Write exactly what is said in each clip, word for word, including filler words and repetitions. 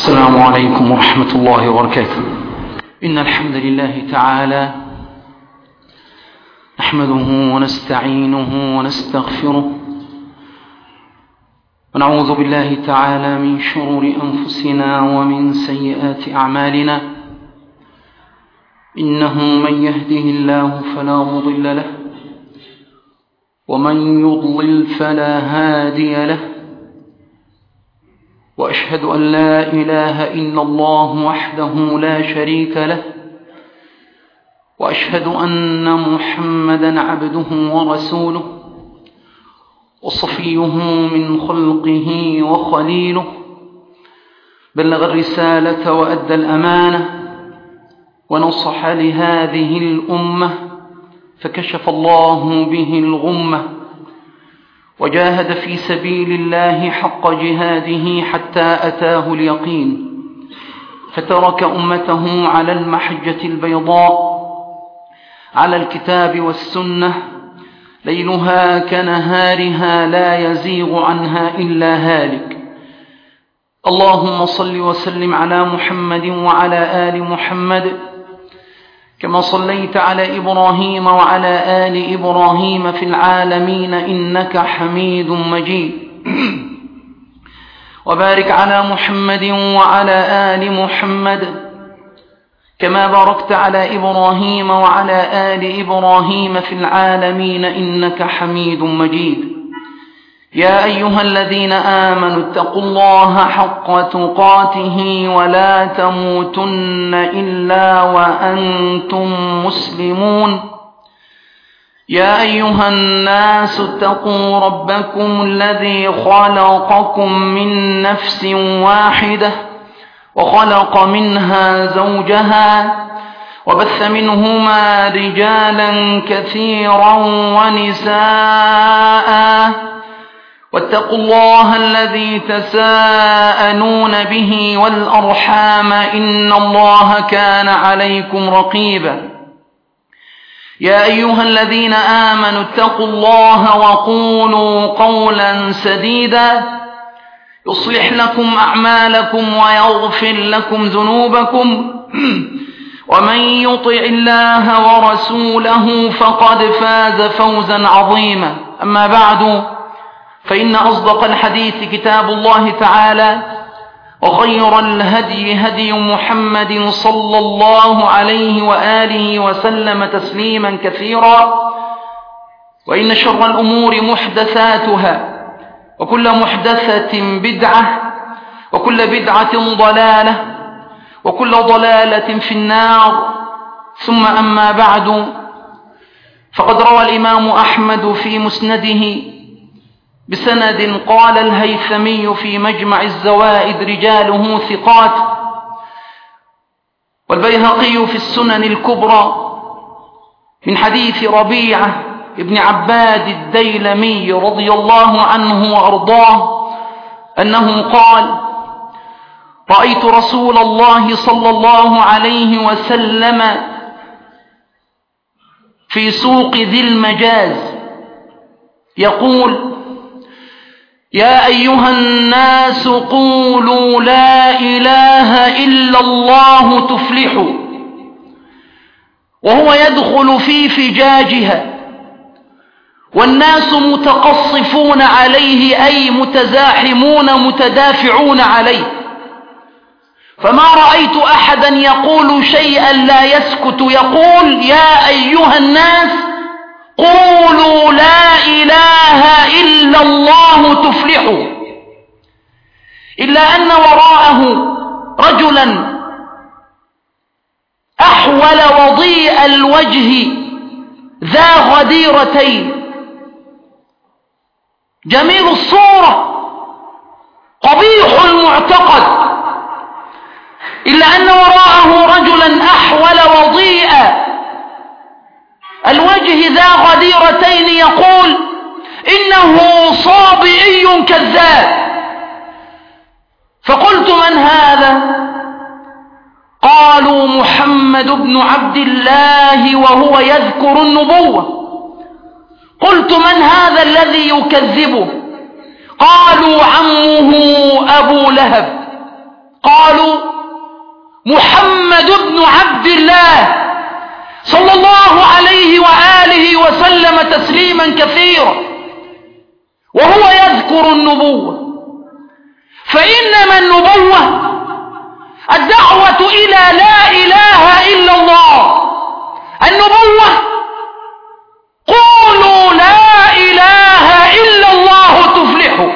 السلام عليكم ورحمة الله وبركاته. إن الحمد لله تعالى نحمده ونستعينه ونستغفره ونعوذ بالله تعالى من شرور أنفسنا ومن سيئات أعمالنا. إنه من يهده الله فلا مضل له ومن يضلل فلا هادي له، وأشهد أن لا إله إلا الله وحده لا شريك له، وأشهد أن محمدًا عبده ورسوله وصفيه من خلقه وخليله، بلغ الرسالة وأدى الأمانة ونصح لهذه الأمة فكشف الله به الغمة، وجاهد في سبيل الله حق جهاده حتى أتاه اليقين، فترك أمته على المحجة البيضاء على الكتاب والسنة ليلها كنهارها لا يزيغ عنها إلا هالك. اللهم صل وسلم على محمد وعلى آل محمد كما صليت على إبراهيم وعلى آل إبراهيم في العالمين إنك حميد مجيد، وبارك على محمد وعلى آل محمد كما باركت على إبراهيم وعلى آل إبراهيم في العالمين إنك حميد مجيد. يا أيها الذين آمنوا اتقوا الله حق تقاته ولا تموتن إلا وأنتم مسلمون. يا أيها الناس اتقوا ربكم الذي خلقكم من نفس واحدة وخلق منها زوجها وبث منهما رجالا كثيرا ونساء، واتقوا الله الذي تساءلون به والأرحام إن الله كان عليكم رقيبا. يا أيها الذين آمنوا اتقوا الله وقولوا قولا سديدا يصلح لكم أعمالكم ويغفر لكم ذنوبكم، ومن يطع الله ورسوله فقد فاز فوزا عظيما. أما بعد، فإن أصدق الحديث كتاب الله تعالى، وخير الهدي هدي محمد صلى الله عليه وآله وسلم تسليما كثيرا، وإن شر الأمور محدثاتها، وكل محدثة بدعة، وكل بدعة ضلالة، وكل ضلالة في النار. ثم أما بعد، فقد روى الإمام أحمد في مسنده بسند قال الهيثمي في مجمع الزوائد رجاله ثقات، والبيهقي في السنن الكبرى من حديث ربيعة ابن عباد الديلمي رضي الله عنه وأرضاه أنه قال: رأيت رسول الله صلى الله عليه وسلم في سوق ذي المجاز يقول: يا أيها الناس قولوا لا إله إلا الله تفلحوا، وهو يدخل في فجاجها والناس متقصفون عليه، أي متزاحمون متدافعون عليه، فما رأيت أحدا يقول شيئا لا يسكت، يقول: يا أيها الناس قولوا لا إله إلا الله تفلحوا، إلا أن وراءه رجلا أحول وضيء الوجه ذا غديرتين جميل الصورة قبيح المعتقد، إلا أن وراءه رجلا أحول وضيء الوجه ذا غديرتين يقول: إنه صابئي كذاب. فقلت: من هذا؟ قالوا: محمد بن عبد الله وهو يذكر النبوة. قلت: من هذا الذي يكذبه؟ قالوا: عمه أبو لهب. قالوا: محمد بن عبد الله صلى الله عليه وآله وسلم تسليما كثيرا وهو يذكر النبوة. فإنما النبوة الدعوة إلى لا إله إلا الله. النبوة قولوا لا إله إلا الله تفلحوا.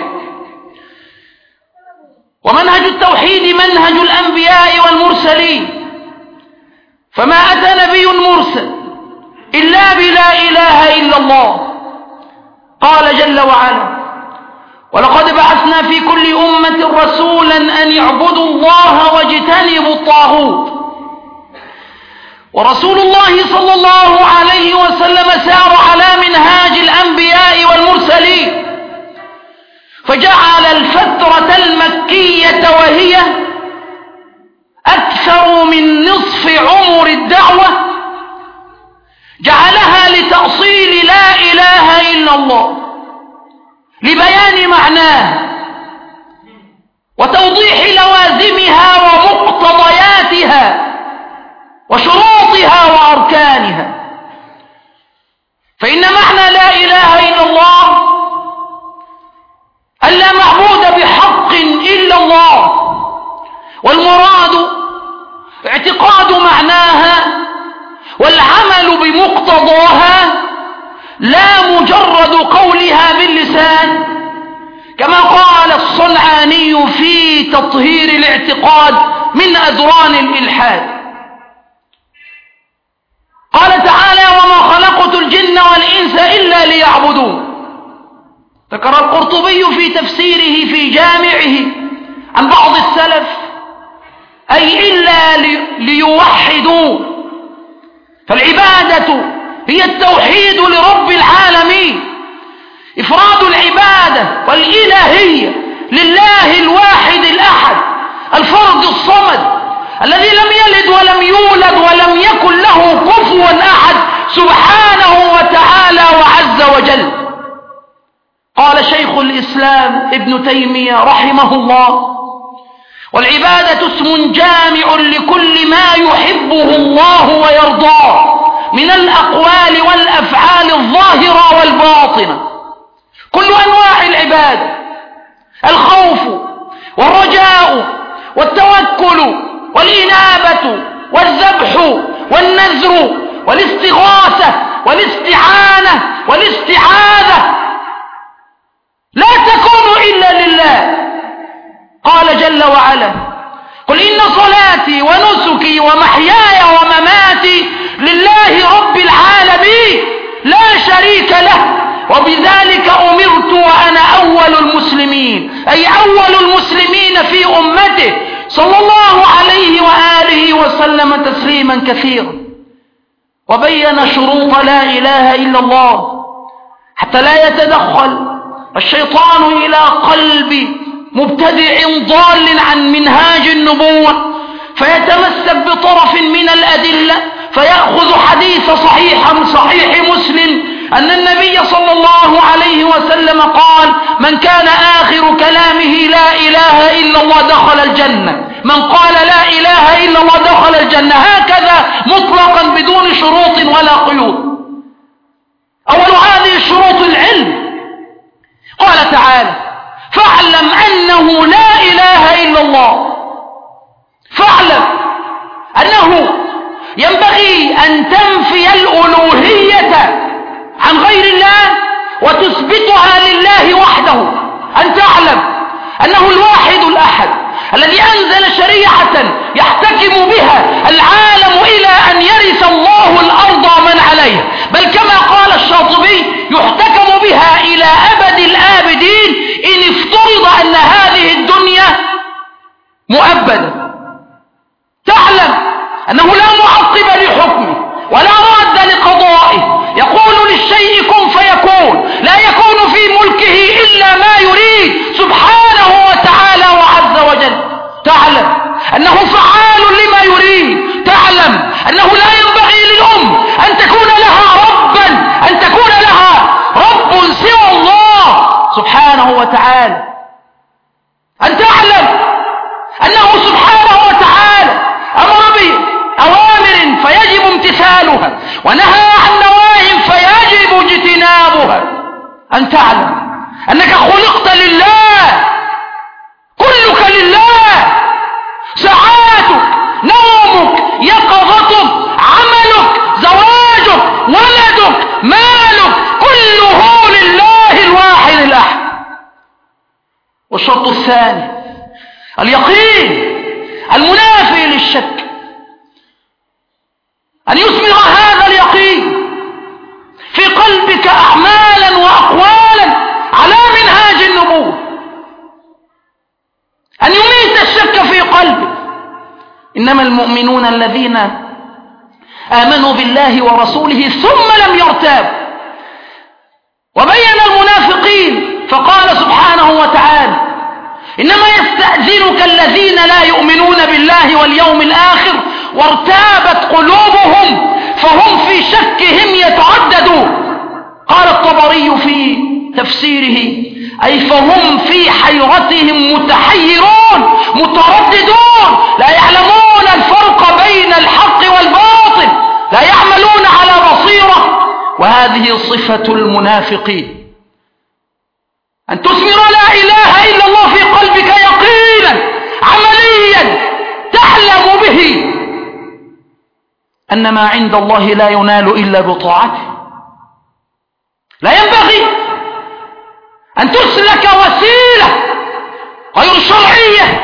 ومنهج التوحيد منهج الأنبياء والمرسلين، فما أتى نبي مرسل إلا بلا إله إلا الله. قال جل وعلا: ولقد بعثنا في كل أمة رسولا أن يعبدوا الله واجتنبوا الطاغوت. ورسول الله صلى الله عليه وسلم سار على منهاج الأنبياء والمرسلين، فجعل الفترة المكية وهي أكثر من نصف عمر الدعوة جعلها لتأصيل لا إله إلا الله، لبيان معناه وتوضيح لوازمها ومقتضياتها وشروطها وأركانها. فإن معنى لا إله إلا الله أن لا معبود بحق إلا الله، والمراد اعتقاد معناها والعمل بمقتضاها، لا مجرد قولها باللسان، كما قال الصنعاني في تطهير الاعتقاد من أذران الإلحاد. قال تعالى: وما خلقت الجن والإنس إلا ليعبدون. ذكر القرطبي في تفسيره في جامعه عن بعض السلف: أي إلا ليوحدوا. فالعبادة هي التوحيد لرب العالمين، إفراد العبادة والإلهية لله الواحد الأحد الفرد الصمد الذي لم يلد ولم يولد ولم يكن له كفوا أحد سبحانه وتعالى وعز وجل. قال شيخ الإسلام ابن تيمية رحمه الله: والعبادة اسم جامع لكل ما يحبه الله ويرضاه من الأقوال والأفعال الظاهرة والباطنة. كل أنواع العبادة: الخوف والرجاء والتوكل والإنابة والذبح والنذر والاستغاثة والاستعانة والاستعاذة لا تكون إلا لله. قال جل وعلا: قل إن صلاتي ونسكي ومحياي ومماتي لله رب العالمين لا شريك له وبذلك أمرت وأنا أول المسلمين، أي أول المسلمين في أمته صلى الله عليه وآله وسلم تسليما كثيرا. وبين شروط لا إله إلا الله حتى لا يتدخل الشيطان إلى قلب مبتدع ضال عن منهاج النبوة فيتمسك بطرف من الأدلة، فيأخذ حديث صحيح من صحيح مسلم أن النبي صلى الله عليه وسلم قال: من كان آخر كلامه لا إله إلا الله دخل الجنة، من قال لا إله إلا الله دخل الجنة، هكذا مطلقا بدون شروط ولا قيود. أول هذه الشروط العلم. قال تعالى: فاعلم أنه لا إله إلا الله. فاعلم أنه ينبغي أن تنفي الألوهية عن غير الله وتثبتها لله وحده. أن تعلم أنه الواحد الأحد الذي أنزل شريعة يحتكم بها العالم إلى أن يرث الله الأرض ومن عليها، بل كما قال الشاطبي: يحتكم بها إلى أبد الآبدين إن افترض أن هذه الدنيا مؤبدة. تعلم أنه لا معقب لحكمه ولا راد لقضائه، يقول للشيء كن فيكون، لا يكون في ملكه إلا ما يريد سبحانه وتعالى وعز وجل. تعلم أنه فعال لما يريد. تعلم أنه لا ينبغي للأم أن تكون لها ربا أن تكون لها رب سوى الله سبحانه وتعالى. أن تعلم أنه سبحانه وتعالى أمر امتثالها ونهى عن نواهي فيجب اجتنابها. أن تعلم أنك خلقت لله، كلك لله، ساعاتك، نومك، يقظتك، عملك، زواجك، ولدك، مالك، كله لله الواحد الأحد. والشرط الثاني اليقين المنافي للشك، أن يثمر هذا اليقين في قلبك أعمالا وأقوالا على منهاج النبوة، أن يميت الشك في قلبك. إنما المؤمنون الذين آمنوا بالله ورسوله ثم لم يرتابوا. وبين المنافقين فقال سبحانه وتعالى: إنما يستأذنك الذين لا يؤمنون بالله واليوم الآخر وارتابت قلوبهم فهم في شكهم يترددون. قال الطبري في تفسيره: أي فهم في حيرتهم متحيرون مترددون، لا يعلمون الفرق بين الحق والباطل، لا يعملون على بصيرة. وهذه صفة المنافقين، أن تثمر لا إله إلا الله في قلبك يقينا عمليا تعلم به أن ما عند الله لا ينال إلا بطاعته. لا ينبغي أن تسلك وسيلة غير شرعية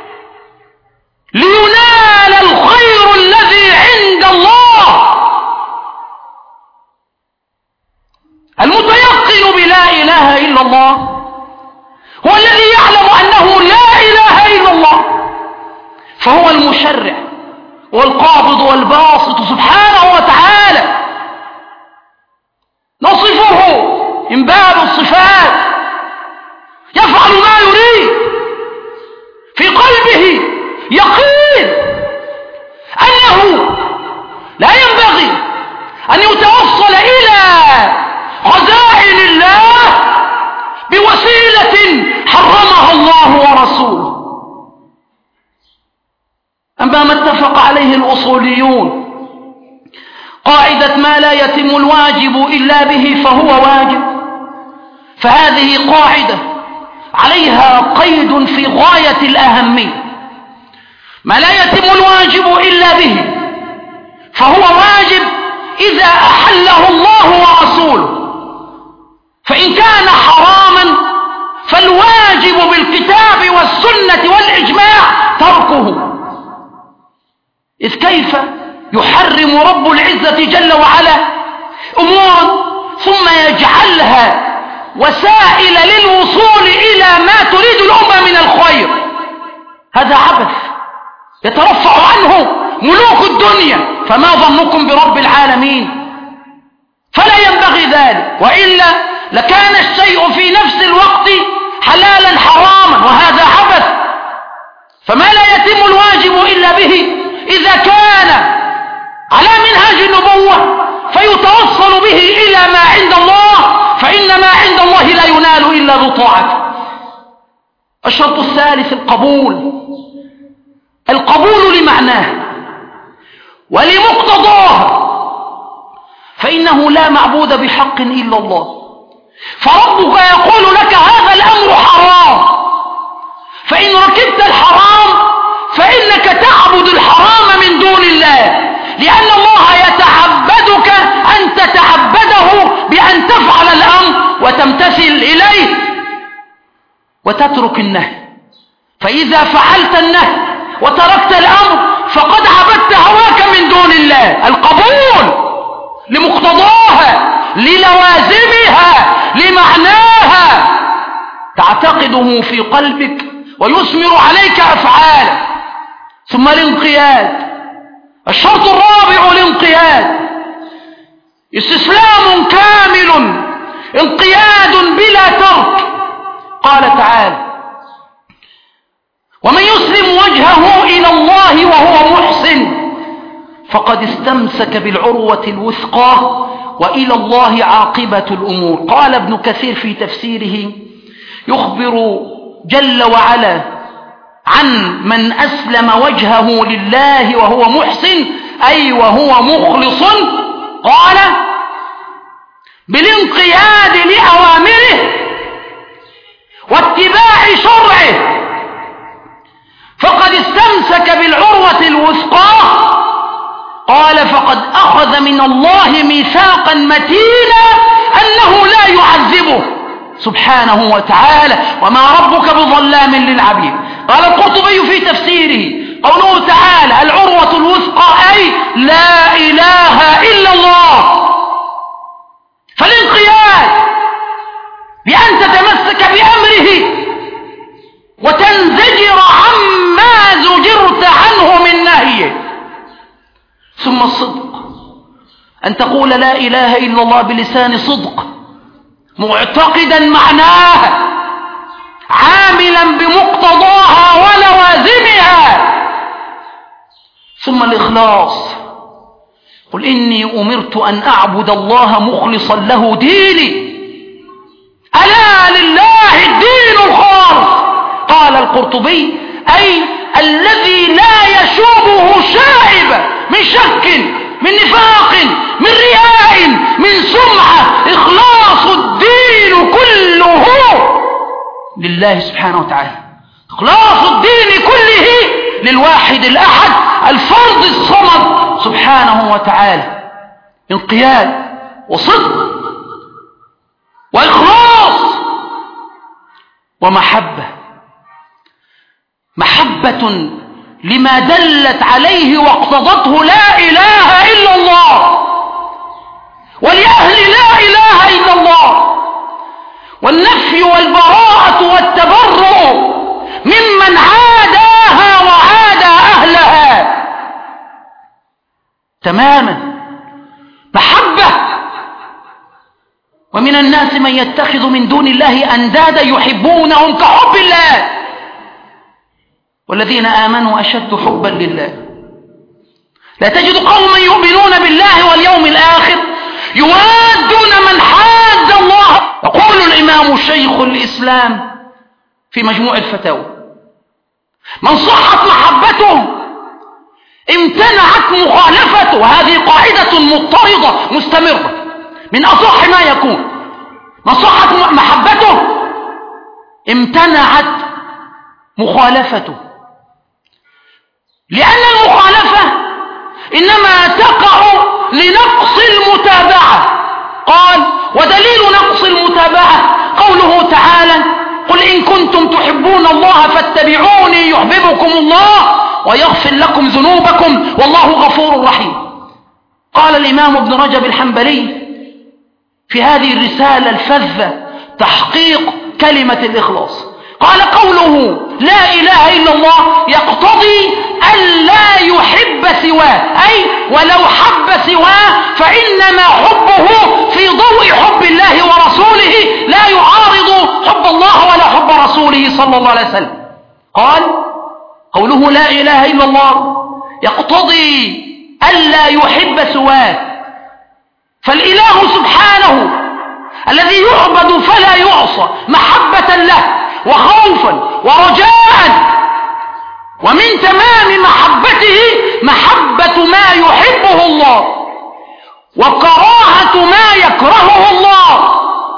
لينال الخير الذي عند الله. المتيقن بلا إله إلا الله هو الذي يعلم أنه لا إله إلا الله، فهو المشرع والقابض والباسط سبحانه وتعالى. نصفه من باب الصفات، يفعل ما يريد، في قلبه يقين أنه لا ينبغي أن يتوصل إلى خزائن الله بوسيلة حرمها الله ورسوله. أما ما اتفق عليه الأصوليون، قاعدة ما لا يتم الواجب إلا به فهو واجب، فهذه قاعدة عليها قيد في غاية الأهمية. ما لا يتم الواجب إلا به فهو واجب إذا أحله الله ورسوله، فإن كان حراما فالواجب بالكتاب والسنة والإجماع تركه. إذ كيف يحرم رب العزة جل وعلا أمورا ثم يجعلها وسائل للوصول إلى ما تريد الأمة من الخير؟ هذا عبث يترفع عنه ملوك الدنيا، فما ظنكم برب العالمين؟ فلا ينبغي ذلك، وإلا لكان الشيء في نفس الوقت حلالا حراما، وهذا عبث. فما لا يتم الواجب إلا به إذا كان على منهاج النبوة فيتوصل به إلى ما عند الله، فإن ما عند الله لا ينال إلا بطاعته. الشرط الثالث القبول، القبول لمعناه ولمقتضاه، فإنه لا معبود بحق إلا الله. فربك يقول لك هذا الأمر حرام، فإن ركبت الحرام فإنك تعبد الحرام من دون الله، لأن الله يتعبدك أن تتعبده بأن تفعل الأمر وتمتثل إليه وتترك النهي. فإذا فعلت النهي وتركت الأمر فقد عبدت هواك من دون الله. القبول لمقتضاها، للوازمها، لمعناها، تعتقده في قلبك ويثمر عليك أفعالا. ثم الانقياد، الشرط الرابع الانقياد، استسلام كامل، انقياد بلا ترك. قال تعالى: ومن يسلم وجهه إلى الله وهو محسن فقد استمسك بالعروة الوثقى وإلى الله عاقبة الأمور. قال ابن كثير في تفسيره: يخبر جل وعلا عن من أسلم وجهه لله وهو محسن أي وهو مخلص؟ قال بالانقياد لأوامره واتباع شرعه، فقد استمسك بالعروة الوثقى. قال فقد أخذ من الله ميثاقا متينا أنه لا يعذبه سبحانه وتعالى، وما ربك بظلام للعبيد. قال القرطبي في تفسيره قوله تعالى العروة الوثقى أي لا إله إلا الله. فالانقياد بأن تتمسك بأمره وتنزجر عما زجرت عنه من نهيه. ثم الصدق، أن تقول لا إله إلا الله بلسان صدق، معتقدا معناها، عاملا بمقتضاها ولوازمها. ثم الإخلاص، قل إني أمرت أن أعبد الله مخلصا له ديني، ألا لله الدين الخالص. قال القرطبي أي الذي لا يشوبه شائبة من شك، من نفاق، من رياء، من سمعة. إخلاص الدين كله لله سبحانه وتعالى، إخلاص الدين كله للواحد الأحد الفرد الصمد سبحانه وتعالى. انقياد وصدق وإخلاص ومحبة، محبة لما دلت عليه واقتضته لا إله إلا الله، ولأهل لا إله إلا الله، والنفي والبراءة والتبرؤ ممن عاداها وعادى أهلها تماما. محبة. ومن الناس من يتخذ من دون الله أندادا يحبونهم كحب الله، والذين آمنوا أشد حبا لله. لا تجد قوما يؤمنون بالله واليوم الآخر يوادون من حاد الله. يقول الإمام شيخ الإسلام في مجموع الفتاوى من صحت محبته امتنعت مخالفته. وهذه قاعدة مضطردة مستمرة من أصح ما يكون. من صحت محبته امتنعت مخالفته، لأن المخالفة إنما تقع لنقص المتابعة. قال ودليل نقص المتابعة قوله تعالى قل إن كنتم تحبون الله فاتبعوني يحببكم الله ويغفر لكم ذنوبكم والله غفور رحيم. قال الإمام ابن رجب الحنبلي في هذه الرسالة الفذة تحقيق كلمة الإخلاص، قال قوله لا إله إلا الله يقتضي ألا يحب سواه، أي ولو حب سواه فإنما حبه في ضوء حب الله ورسوله لا يعارض حب الله ولا حب رسوله صلى الله عليه وسلم. قال قوله لا إله إلا الله يقتضي ألا يحب سواه، فالإله سبحانه الذي يعبد فلا يعصى محبة له وخوفا ورجاء، ومن تمام محبته محبة ما يحبه الله وكراهة ما يكرهه الله.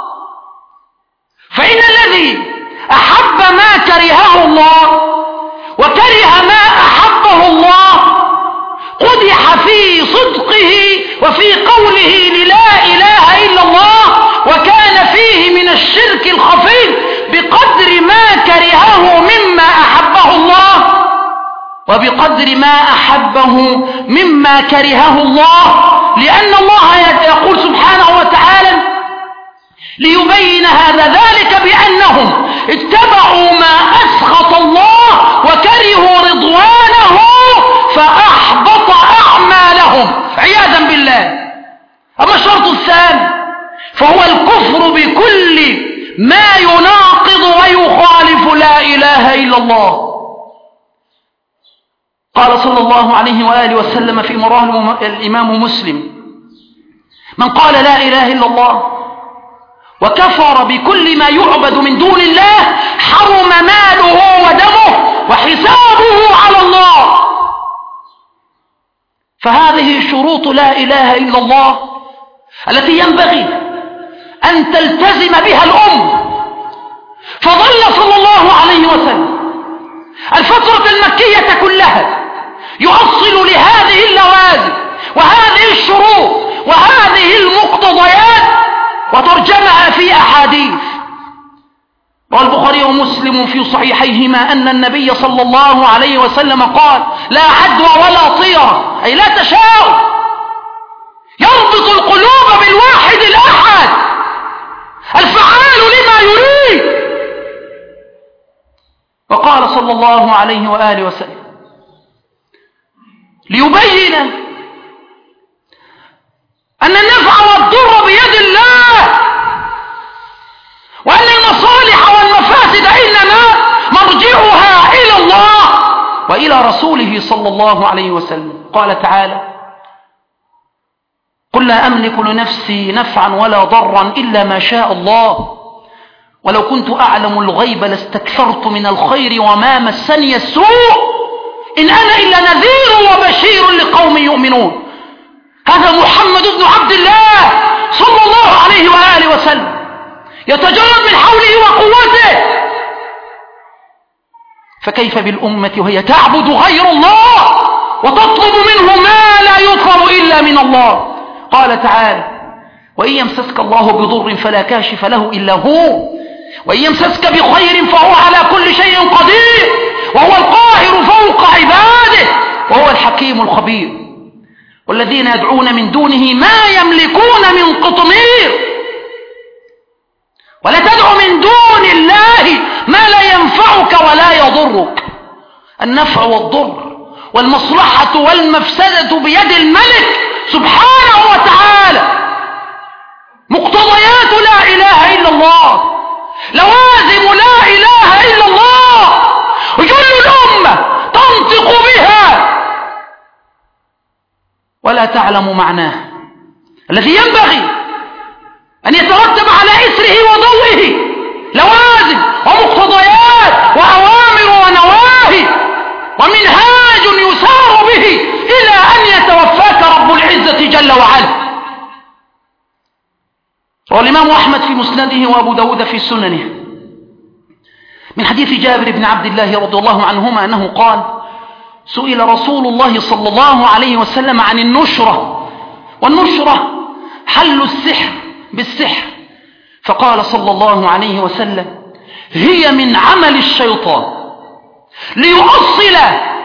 فإن الذي أحب ما كرهه الله وكره ما أحبه الله قدح في صدقه وفي قوله للا إله إلا الله، وكان فيه من الشرك الخفي بقدر ما كرهه مما أحبه الله وبقدر ما أحبه مما كرهه الله. لأن الله يقول سبحانه وتعالى ليبين هذا ذلك بأنهم اتبعوا ما أسخط الله وكرهوا رضوانه فأحبط أعمالهم عياذا بالله. أما الشرط الثاني فهو الكفر بكل ما يناقض ويخالف لا إله إلا الله. قال صلى الله عليه وآله وسلم في مراه الإمام مسلم من قال لا إله إلا الله وكفر بكل ما يعبد من دون الله حرم ماله ودمه وحسابه على الله. فهذه شروط لا إله إلا الله التي ينبغي أن تلتزم بها الأم. فظل صلى الله عليه وسلم الفترة المكية كلها يؤصل لهذه اللوازم وهذه الشروط وهذه المقتضيات وترجمها في أحاديث. والبخاري ومسلم في صحيحيهما أن النبي صلى الله عليه وسلم قال: لا عدوى ولا طيرة، أي لا تشاؤم، يربط القلوب بالواحد الأحد الفعال لما يريد. وقال صلى الله عليه وآله وسلم ليبين أن النفع والضر بيد الله، وأن المصالح والمفاسد إنما مرجعها إلى الله وإلى رسوله صلى الله عليه وسلم. قال تعالى: قل لا أملك لنفسي نفعا ولا ضرا إلا ما شاء الله ولو كنت أعلم الغيب لاستكثرت من الخير وما مسني السوء إن أنا إلا نذير وبشير لقوم يؤمنون. هذا محمد بن عبد الله صلى الله عليه وآله وسلم يتجرد من حوله وقوته، فكيف بالأمة وهي تعبد غير الله وتطلب منه ما لا يطلب إلا من الله؟ قال تعالى: وإن يمسسك الله بضر فلا كاشف له إلا هو وإن يمسسك بخير فهو على كل شيء قدير وهو القاهر فوق عباده وهو الحكيم الخبير. والذين يدعون من دونه ما يملكون من قطمير. ولا تدع من دون الله ما لا ينفعك ولا يضرك. النفع والضر والمصلحة والمفسدة بيد الملك سبحانه وتعالى. مقتضيات لا إله إلا الله، لوازم لا إله إلا الله، جل الأمة تنطق بها ولا تعلم معناه، الذي ينبغي أن يترتب على إثره وضوئه لوازم ومقتضيات وأوامر ونواهي ومنهاج يسار به إلى أن يتوفاك رب العزة جل وعلا. والإمام أحمد في مسنده وأبو داود في سننه من حديث جابر بن عبد الله رضي الله عنهما أنه قال: سئل رسول الله صلى الله عليه وسلم عن النشرة، والنشرة حل السحر بالسحر، فقال صلى الله عليه وسلم: هي من عمل الشيطان ليؤصل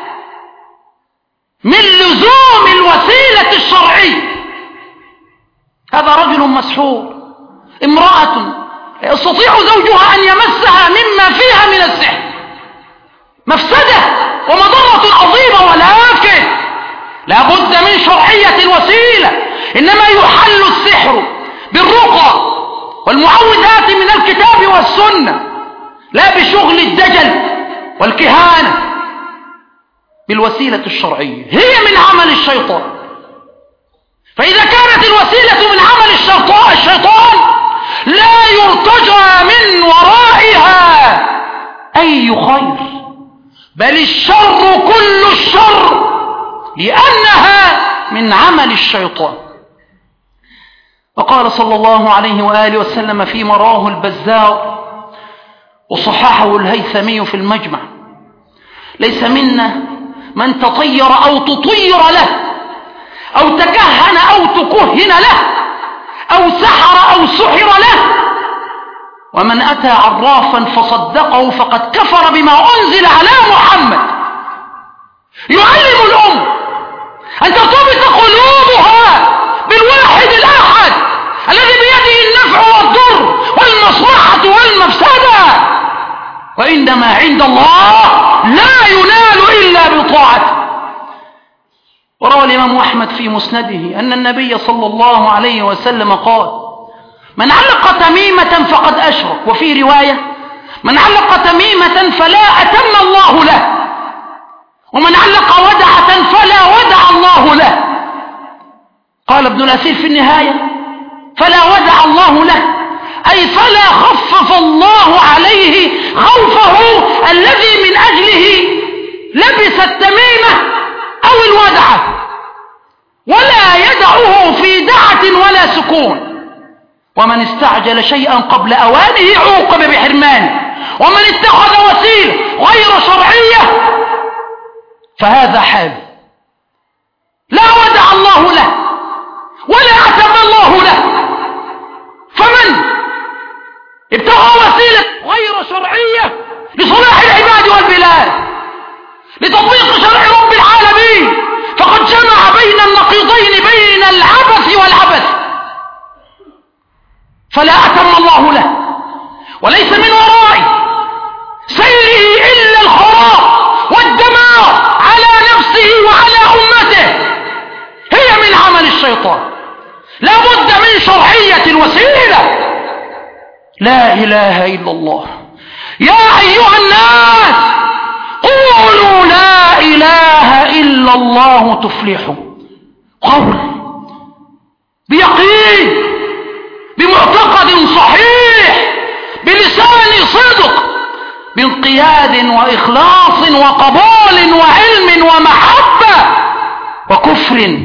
من لزوم الوسيلة الشرعية. هذا رجل مسحور، امرأة يستطيع زوجها أن يمسها مما فيها من السحر، مفسدة ومضرة عظيمة، ولكن لا بد من شرعية الوسيلة. إنما يحل السحر بالرقى والمعوذات من الكتاب والسنة، لا بشغل الدجل والكهانة، بالوسيلة الشرعية. هي من عمل الشيطان. فإذا كانت الوسيلة من عمل الشيطان, الشيطان لا يرتجى من ورائها أي خير، بل الشر كل الشر، لأنها من عمل الشيطان. وقال صلى الله عليه وآله وسلم فيما رواه البزار وصححه الهيثمي في المجمع: ليس منا من تطير أو تطير له أو تكهن أو تكهن له أو سحر أو سحر له، ومن أتى عرافا فصدقه فقد كفر بما أنزل على محمد. يعلم الأم أن ترتبط قلوبها بالواحد الأحد الذي بيده النفع والضر والمصلحة والمفسدة، وإنما عند الله لا ينال إلا بطاعته. وروى الإمام أحمد في مسنده أن النبي صلى الله عليه وسلم قال: من علق تميمة فقد أشرك، وفي رواية: من علق تميمة فلا أتم الله له، ومن علق ودعة فلا ودع الله له. قال ابن الأثير في النهاية: فلا ودع الله له أي فلا خفف الله عليه خوفه الذي من أجله لبس التميمة أو الودعة. سكون. ومن استعجل شيئا قبل أوانه عوقب بحرمانه، ومن اتخذ وسيلة غير شرعية فهذا حال لا ودع الله له ولا أتم الله له. فمن ابتغى وسيلة غير شرعية لصلاح العباد والبلاد لتطبيق شرع رب العالمين فقد جمع بين النقيضين، بين العبث والعبث، فلا أتم الله له، وليس من وراء سيره إلا الخراب والدمار على نفسه وعلى أمته. هي من عمل الشيطان، لا بد من شرعية الوسيلة. لا إله إلا الله. يا أيها الناس قولوا لا إله إلا الله تفلحوا. قول بيقين، بمعتقد صحيح، بلسان صدق، بانقياد وإخلاص وقبول وعلم ومحبة، وكفر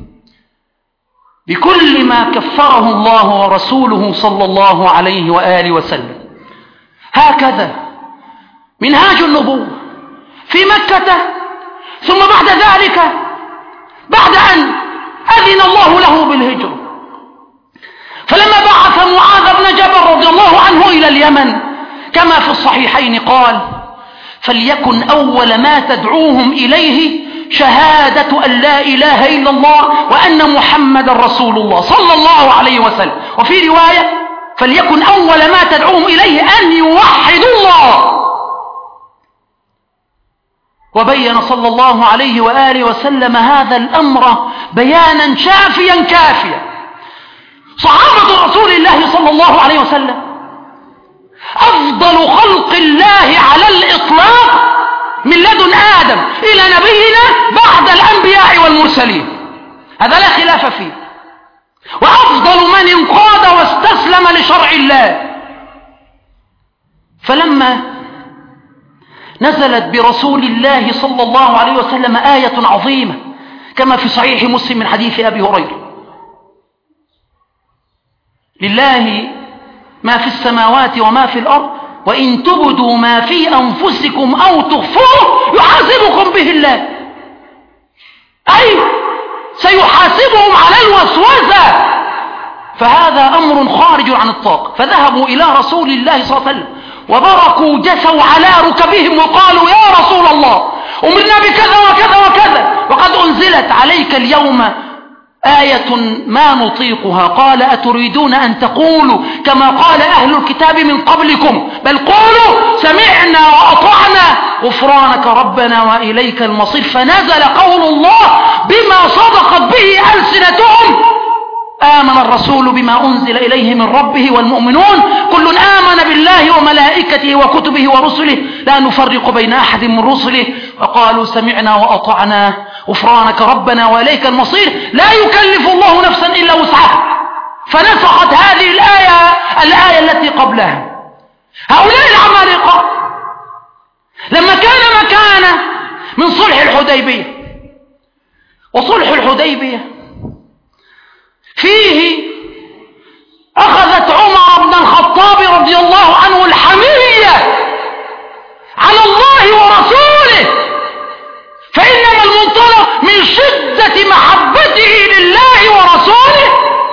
بكل ما كفره الله ورسوله صلى الله عليه وآله وسلم. هكذا منهاج النبوة في مكة. ثم بعد ذلك بعد أن أذن الله له بالهجرة، فلما بعث معاذ بن جبل رضي الله عنه إلى اليمن كما في الصحيحين قال: فليكن أول ما تدعوهم إليه شهادة أن لا إله إلا الله وأن محمد رسول الله صلى الله عليه وسلم. وفي رواية: فليكن أول ما تدعوهم إليه أن يوحدوا الله. وبين صلى الله عليه وآله وسلم هذا الأمر بيانا شافيا كافيا. صحابة رسول الله صلى الله عليه وسلم أفضل خلق الله على الإطلاق من لدن آدم إلى نبينا بعد الأنبياء والمرسلين، هذا لا خلاف فيه. وأفضل من انقاد واستسلم لشرع الله. فلما نزلت برسول الله صلى الله عليه وسلم آية عظيمة كما في صحيح مسلم من حديث أبي هريرة: لله ما في السماوات وما في الأرض وإن تبدوا ما في أنفسكم أو تخفوه يحاسبكم به الله. أي سيحاسبهم على الوسوسة. فهذا أمر خارج عن الطاقة. فذهبوا إلى رسول الله صلى الله عليه وسلم وبركوا جثوا على ركبهم وقالوا: يا رسول الله، أمرنا بكذا وكذا وكذا، وقد أنزلت عليك اليوم آية ما نطيقها. قال: أتريدون أن تقولوا كما قال أهل الكتاب من قبلكم؟ بل قولوا سمعنا وأطعنا غفرانك ربنا وإليك المصير. فنزل قول الله بما صدقت به ألسنتهم: آمن الرسول بما أنزل إليه من ربه والمؤمنون كل آمن بالله وملائكته وكتبه ورسله لا نفرق بين أحد من رسله وقالوا سمعنا وأطعنا غفرانك ربنا وإليك المصير. لا يكلف الله نفسا إلا وسعها. فنسخت هذه الآية الآية التي قبلها. هؤلاء العمالقة لما كان مكان من صلح الحديبية، وصلح الحديبية فيه أخذت عمر بن الخطاب رضي الله عنه الحمية على الله ورسوله، فإنما المنطلق من شدة محبته لله ورسوله.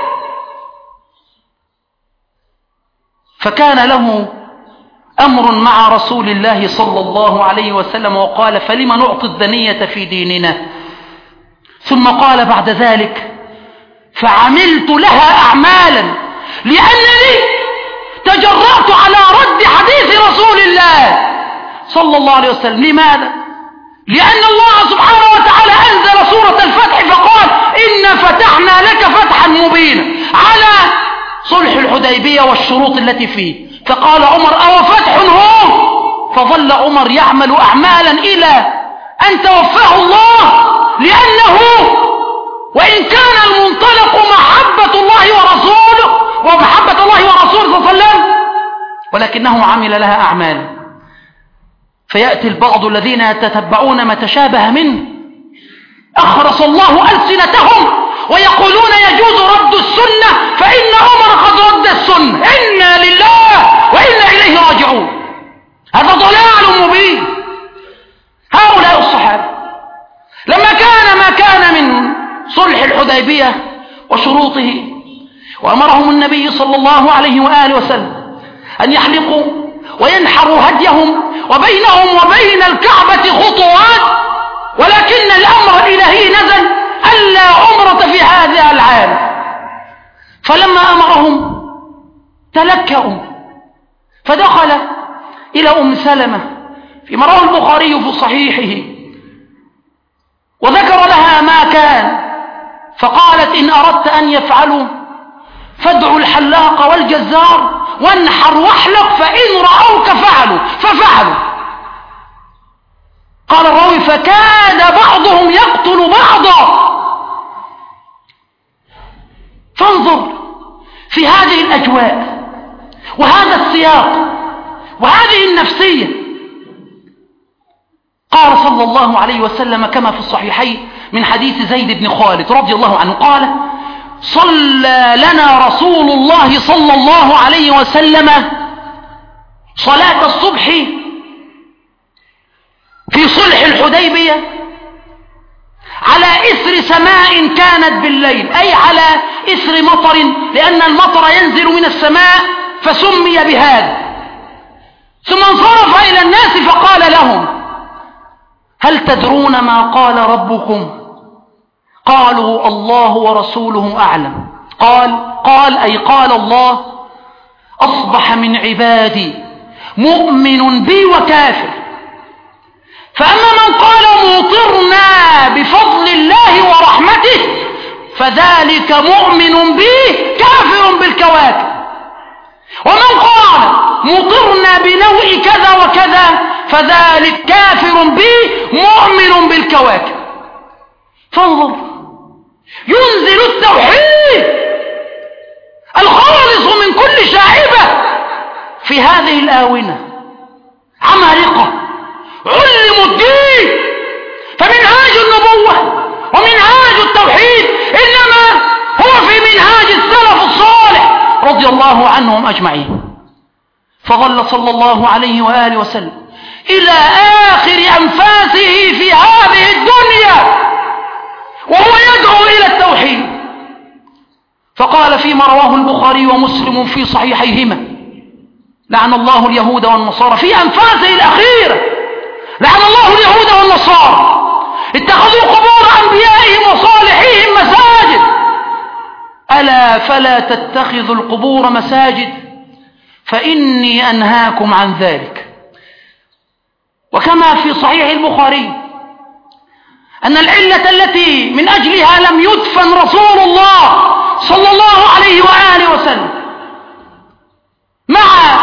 فكان له أمر مع رسول الله صلى الله عليه وسلم وقال: فلم نعطي الدنية في ديننا؟ ثم قال بعد ذلك: فعملت لها أعمالا لأنني تجرأت على رد حديث رسول الله صلى الله عليه وسلم. لماذا؟ لأن الله سبحانه وتعالى أنزل سورة الفتح فقال: إنا فتحنا لك فتحا مبينا على صلح الحديبية والشروط التي فيه. فقال عمر: أو فتح هو؟ فظل عمر يعمل أعمالا إلى أن توفاه الله، لأنه وإن كان المنطلق محبة الله ورسوله ومحبة الله ورسوله صلى الله عليه وسلم، ولكنه عمل لها أعمال. فيأتي البعض الذين يتتبعون ما تشابه منه أخرس الله ألسنتهم ويقولون يجوز رد السنة، فإن عمر قد رد السنة. إنا لله وإنا إليه راجعون. هذا ضلال مبين. هؤلاء الصحابة لما كان ما كان من صلح الحديبية وشروطه، وأمرهم النبي صلى الله عليه وآله وسلم أن يحلقوا وينحروا هديهم، وبينهم وبين الكعبة خطوات، ولكن الأمر الإلهي نزل ألا عمرة في هذا العام. فلما أمرهم تلكأوا، فدخل إلى أم سلمة فيما رواه البخاري في صحيحه وذكر لها ما كان، فقالت: إن أردت أن يفعلوا فادعوا الحلاق والجزار وانحر واحلق، فإن رأوك فعلوا ففعلوا. قال الراوي: فكاد بعضهم يقتل بعضا. فانظر في هذه الأجواء وهذا السياق وهذه النفسية. قال صلى الله عليه وسلم كما في الصحيحين من حديث زيد بن خالد رضي الله عنه قال: صلى لنا رسول الله صلى الله عليه وسلم صلاة الصبح في صلح الحديبية على إثر سماء كانت بالليل، أي على إثر مطر، لأن المطر ينزل من السماء فسمي بهذا. ثم انصرف إلى الناس فقال لهم: هل تدرون ما قال ربكم؟ قالوا: الله ورسوله أعلم. قال قال أي قال الله: أصبح من عبادي مؤمن بي وكافر، فأما من قال مطرنا بفضل الله ورحمته فذلك مؤمن بي كافر بالكواكب، ومن قال مطرنا بنوء كذا وكذا فذلك كافر بي مؤمن بالكواكب. فانظر، ينزل التوحيد الخالص من كل شائبة في هذه الآونة. عمالقة علموا الدين، فمنهاج النبوة ومنهاج التوحيد إنما هو في منهاج السلف الصالح رضي الله عنهم أجمعين. فظل صلى الله عليه وآله وسلم إلى آخر أنفاسه في هذه الدنيا وهو يدعو إلى التوحيد. فقال فيما رواه البخاري ومسلم في صحيحيهما: لعن الله اليهود والنصارى في أنفاسه الأخيرة، لعن الله اليهود والنصارى اتخذوا قبور أنبيائهم وصالحيهم مساجد، ألا فلا تتخذوا القبور مساجد فإني أنهاكم عن ذلك. وكما في صحيح البخاري أن العلة التي من أجلها لم يدفن رسول الله صلى الله عليه وآله وسلم مع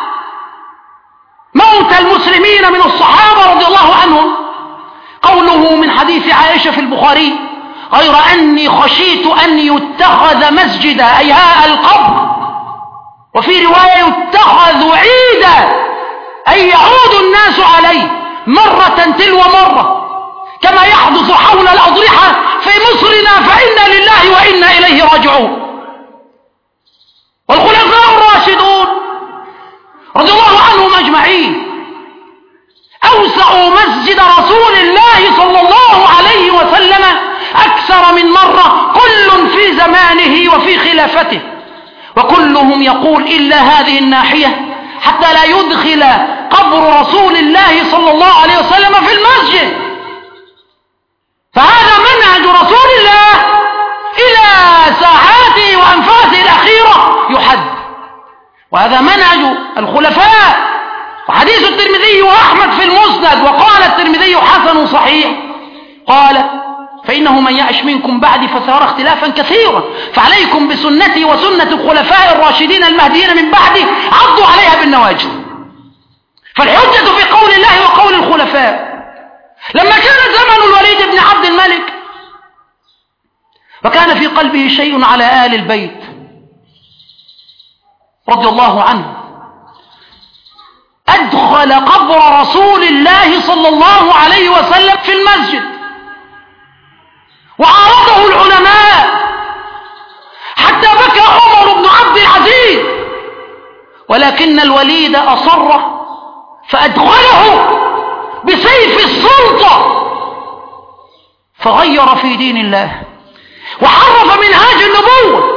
موت المسلمين من الصحابة رضي الله عنهم قوله من حديث عائشة في البخاري: غير أني خشيت أن يتخذ مسجدا، أي ها القبر، وفي رواية يتخذ عيدا، أي يعود الناس عليه مرة تلو مرة كما يحدث حول الأضرحة في مصرنا، فإنا لله وإنا إليه راجعون. والخلفاء الراشدون رضي الله عنهم أجمعين أوسعوا مسجد رسول الله صلى الله عليه وسلم أكثر من مرة، كل في زمانه وفي خلافته، وكلهم يقول إلا هذه الناحية حتى لا يدخل قبر رسول الله صلى الله عليه وسلم في المسجد. فهذا منهج رسول الله إلى ساعاته وأنفاسه الأخيرة يحد، وهذا منهج الخلفاء. وحديث الترمذي وأحمد في المسند، وقال الترمذي حسن صحيح، قال: فإنه من يعش منكم بعدي فسيرى اختلافا كثيرا، فعليكم بسنتي وسنة الخلفاء الراشدين المهديين من بعدي، عضوا عليها بالنواجذ. فالحجة في قول الله وقول الخلفاء. لما كان زمن الوليد بن عبد الملك وكان في قلبه شيء على آل البيت رضي الله عنه، أدخل قبر رسول الله صلى الله عليه وسلم في المسجد، وعارضه العلماء ولكن الوليد أصر فأدخله بسيف السلطة فغير في دين الله وحرف منهاج النبوة،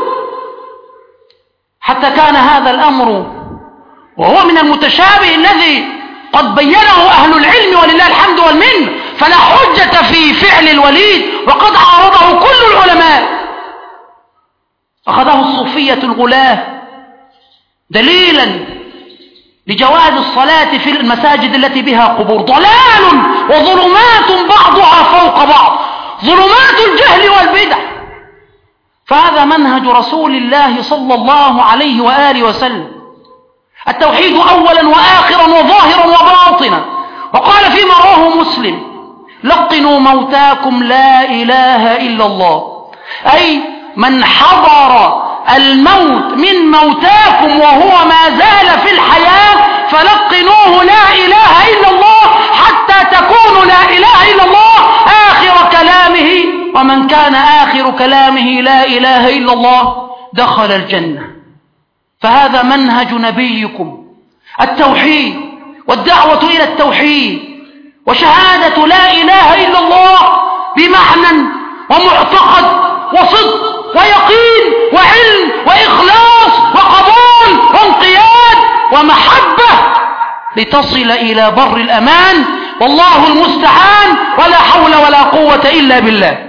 حتى كان هذا الأمر وهو من المتشابه الذي قد بينه أهل العلم ولله الحمد والمنه، فلا حجة في فعل الوليد وقد عارضه كل العلماء. أخذه الصوفية الغلاة دليلا لجواز الصلاة في المساجد التي بها قبور. ضلال وظلمات بعضها فوق بعض، ظلمات الجهل والبدع. فهذا منهج رسول الله صلى الله عليه وآله وسلم، التوحيد أولا وآخرا وظاهرا وباطنا. وقال فيما رواه مسلم: لقنوا موتاكم لا إله إلا الله، أي من حضر الموت من موتاكم وهو ما زال في الحياة فلقنوه لا إله إلا الله حتى تكون لا إله إلا الله آخر كلامه، ومن كان آخر كلامه لا إله إلا الله دخل الجنة. فهذا منهج نبيكم، التوحيد والدعوة إلى التوحيد وشهادة لا إله إلا الله بمعنى ومعتقد وصدق ويقين وعلم وإخلاص وقبول وانقياد ومحبة لتصل إلى بر الأمان. والله المستعان، ولا حول ولا قوة إلا بالله.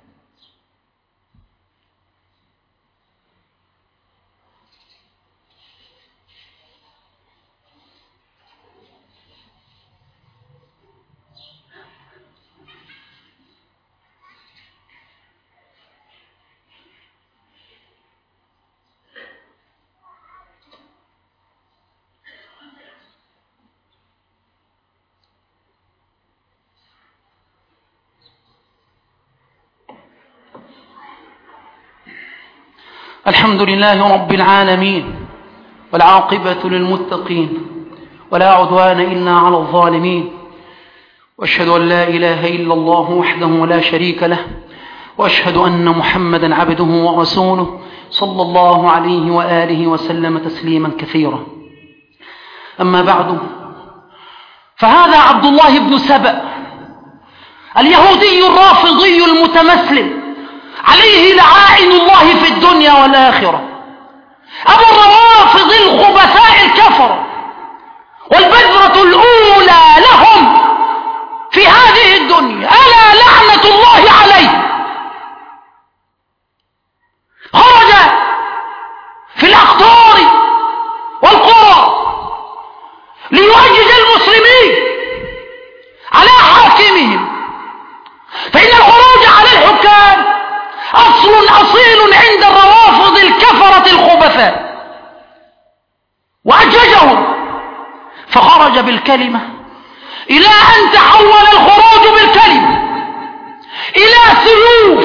الحمد لله رب العالمين، والعاقبة للمتقين، ولا عدوان إلا على الظالمين، وأشهد أن لا إله إلا الله وحده لا شريك له، وأشهد أن محمدا عبده ورسوله صلى الله عليه وآله وسلم تسليما كثيرا. أما بعد، فهذا عبد الله بن سبأ اليهودي الرافضي المتمثل عليه لعائن الله في الدنيا والآخرة، أبو الروافض الخبثاء الكفر، والبذرة الأولى لهم في هذه الدنيا، ألا لعنة الله عليه. خرج في الأقطار والقرى ليؤجج المسلمين على حاكمهم، فإن الخروج على الحكام أصل أصيل عند الروافض الكفرة الخبثاء، وأججهم فخرج بالكلمة إلى أن تحول الخروج بالكلمة إلى سيوف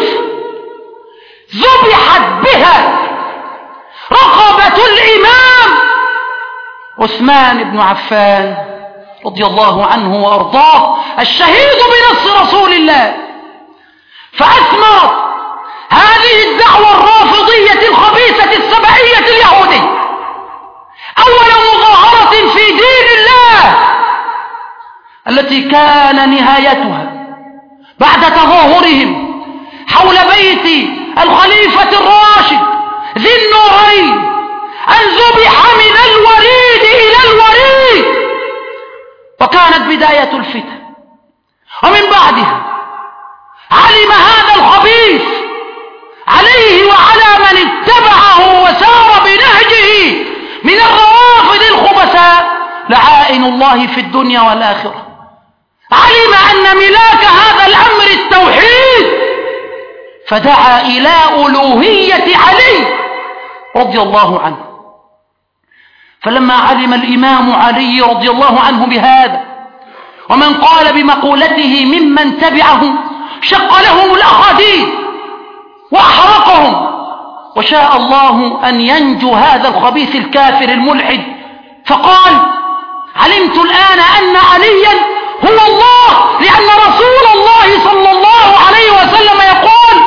ذبحت بها رقبة الإمام عثمان بن عفان رضي الله عنه وأرضاه، الشهيد بنصر رسول الله. فأثمرت هذه الدعوة الرافضية الخبيثة السبعية اليهودية أول مظاهرة في دين الله، التي كان نهايتها بعد تظاهرهم حول بيت الخليفة الراشد ذي النورين أن ذبح من الوريد إلى الوريد، وكانت بداية الفتن. ومن بعدها علم هذا الخبيث عليه وعلى من اتبعه وسار بنهجه من الروافض الخبثاء لعائن الله في الدنيا والآخرة. علم أن ملاك هذا الأمر التوحيد، فدعا إلى ألوهية علي رضي الله عنه. فلما علم الإمام علي رضي الله عنه بهذا، ومن قال بمقولته ممن تبعه، شق لهم الأخاديد وأحرقهم، وشاء الله أن ينجو هذا الخبيث الكافر الملحد، فقال: علمت الآن أن عليا هو الله، لأن رسول الله صلى الله عليه وسلم يقول: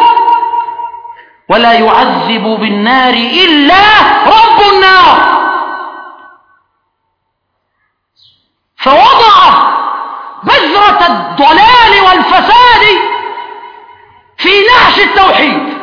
ولا يعذب بالنار إلا رب النار. فوضع بذرة الضلال والفساد في نعش التوحيد،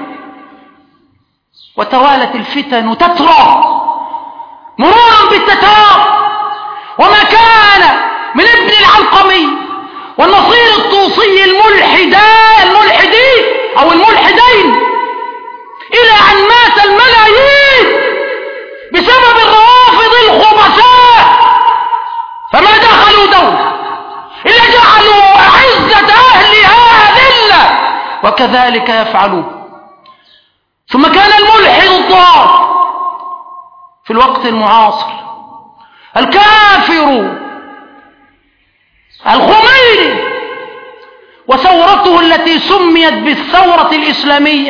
وتوالت الفتن تترى مرورا بالتتار، وما كان من ابن العلقمي والنصير الطوسي الملحدان الملحدين أو الملحدين إلى أن مات الملايين بسبب الروافض الخبثاء، فما دخلوا دولة إلا جعلوا أعزة أهلها أذلة، وكذلك يفعلون. ثم كان الملحد الضار في الوقت المعاصر الكافر الخميني وثورته التي سميت بالثورة الإسلامية.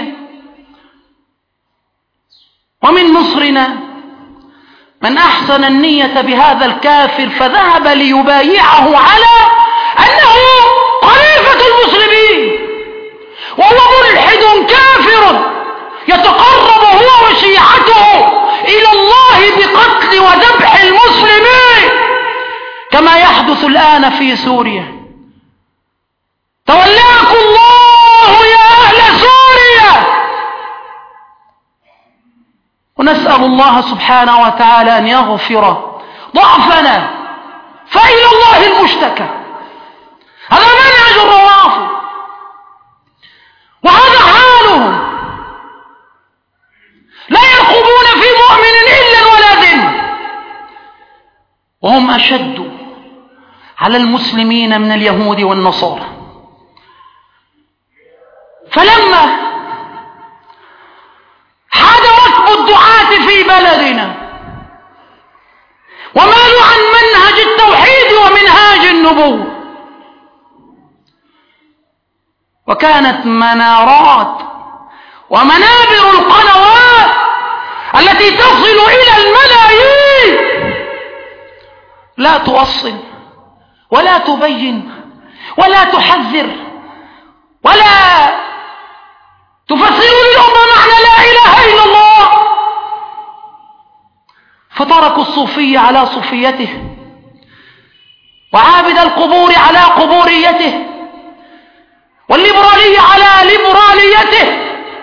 ومن مصرنا من أحسن النية بهذا الكافر فذهب ليبايعه على أنه خليفة المسلمين، وهو ملحد كافر يتقرب هو وشيعته إلى الله بقتل وذبح المسلمين كما يحدث الآن في سوريا. تولاكم الله يا أهل سوريا، ونسأل الله سبحانه وتعالى أن يغفر ضعفنا، فإلى الله المشتكى. هذا منهج الروافض وهذا حالهم، لا يرقبون في مؤمن إلا ولا ذمة، وهم أشد على المسلمين من اليهود والنصارى. فلما حاد ركب الدعاة في بلدنا ومالوا عن منهج التوحيد ومنهاج النبوة، وكانت منارات ومنابر القنوات التي تصل إلى الملايين لا توصل ولا تبين ولا تحذر ولا تفسر للأمة معنى لا إله إلا الله، فتركوا الصوفية على صوفيته، وعابد القبور على قبوريته، والليبرالية على ليبراليته،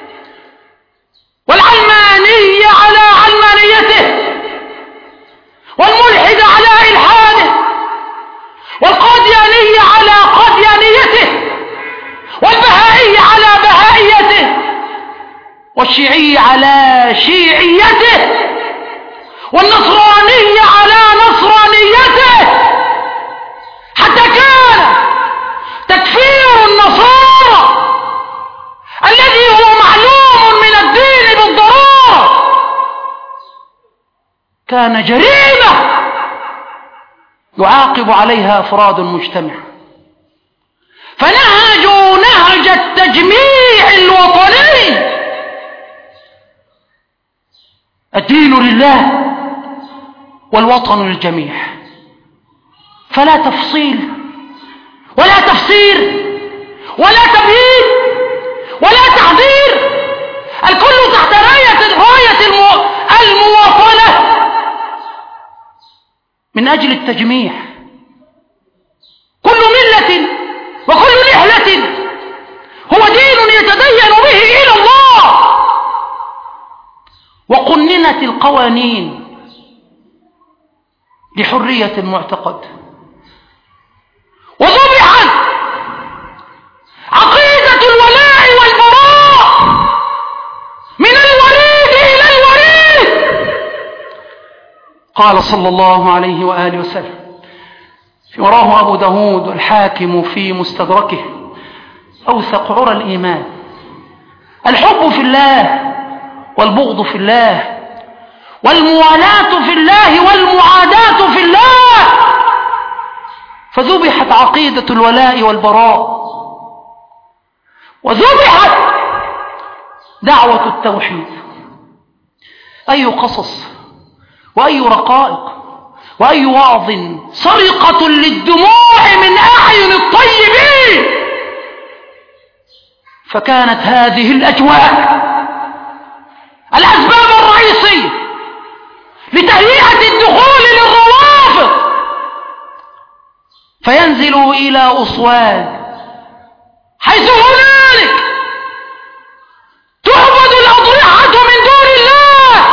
والعلمانية على علمانيته، والملحد على إلحاده، والقاديانية على قاديانيته، والبهائية على بهائيته، والشيعية على شيعيته، والنصرانية على نصرانيته، حتى كان تكفير النصارى الذي هو معلوم من الدين بالضرورة كان جريمة يعاقب عليها أفراد المجتمع. فنهجوا نهج التجميع الوطني، الدين لله والوطن للجميع، فلا تفصيل ولا تفسير ولا تبيين ولا تحذير، الكل تحت راية راية المواطنة من أجل التجميع. كل ملة وكل نحلة هو دين يتدين به إلى الله، وقننت القوانين لحرية المعتقد، وضبحت عقيدة الولاء والبراء من الوريد إلى الوريد. قال صلى الله عليه وآله وسلم في وراه أبو داود والحاكم في مستدركه: أوثق عرى الإيمان الحب في الله والبغض في الله والموالاة في الله والمعاداة في الله. فذبحت عقيدة الولاء والبراء، وذبحت دعوة التوحيد. أي قصص وأي رقائق وأي وعظ سرقة للدموع من أعين الطيبين. فكانت هذه الأجواء الأسباب الرئيسية لتهيئة الدخول للروافض لينزلوا إلى أصوات حيث هنالك تعبد الأضرحة من دون الله،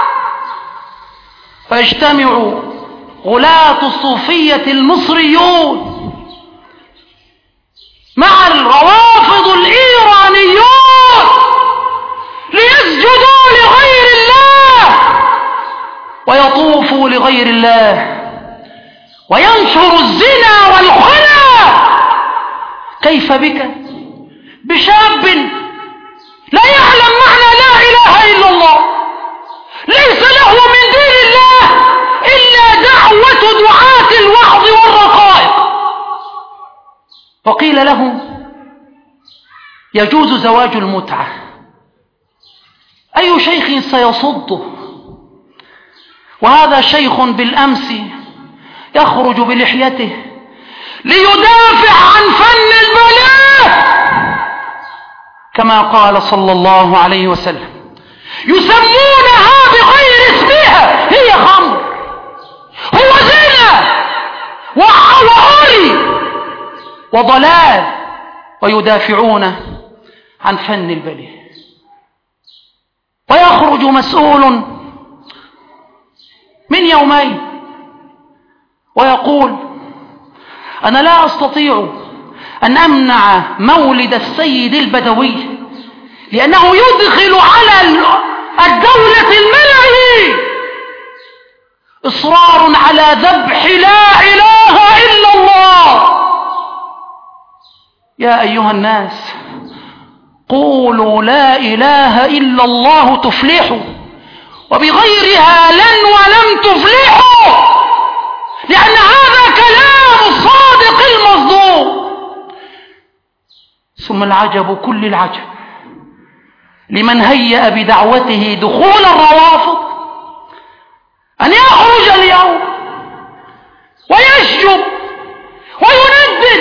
فيجتمع غلاة الصوفية المصريون مع الروافض الإيرانيون ليسجدوا لغير الله ويطوفوا لغير الله وينشروا الزنا والخنا. كيف بك بشاب لا يعلم معنى لا إله إلا الله، ليس له من دين الله إلا دعوة دعاة الوعظ والرقائق، وقيل له يجوز زواج المتعة، أي شيخ سيصده؟ وهذا شيخ بالأمس يخرج بلحيته ليدافع عن فن البلاء كما قال صلى الله عليه وسلم: يسمونها بغير اسمها، هي خمر، هو زنا وعوري وضلال، ويدافعون عن فن البلاء. ويخرج مسؤول من يومين ويقول: أنا لا أستطيع أن أمنع مولد السيد البدوي لأنه يدخل على الدولة الملعي إصرار على ذبح لا إله إلا الله. يا أيها الناس قولوا لا إله إلا الله تفلحوا، وبغيرها لن ولم تفلحوا، لأن هذا كلام الصادق المصدوق. ثم العجب كل العجب لمن هيأ بدعوته دخول الروافض أن يخرج اليوم ويشجب ويندد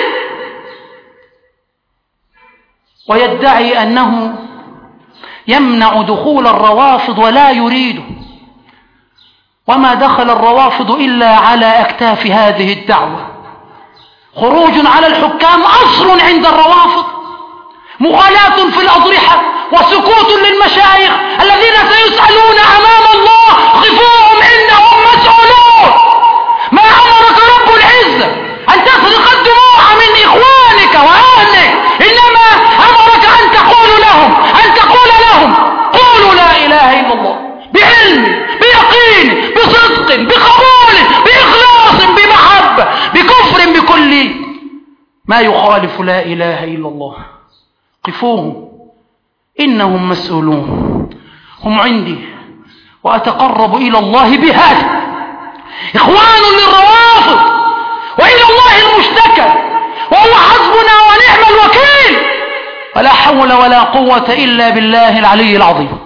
ويدعي أنه يمنع دخول الروافض ولا يريده، وما دخل الروافض إلا على أكتاف هذه الدعوة. خروج على الحكام أصل عند الروافض، مغالاة في الأضرحة، وسكوت للمشايخ الذين سيسألون أمام الله: خفوهم إنهم مسؤولون. ما أمرك رب العزة أن تسرق الدموع من إخوانك وأهلك، إنما أمرك أن تقول لهم أن تقول لهم قولوا لا إله إلا الله بعلم بيقين بصدق بقبول بإخلاص بمحبة بكفر بكل ما يخالف لا إله إلا الله. قفوهم إنهم مسؤولون. هم عندي وأتقرب إلى الله بهذا، إخوان للروافض وإلى الله المشتكى، وهو حسبنا ونعم الوكيل، ولا حول ولا قوة إلا بالله العلي العظيم.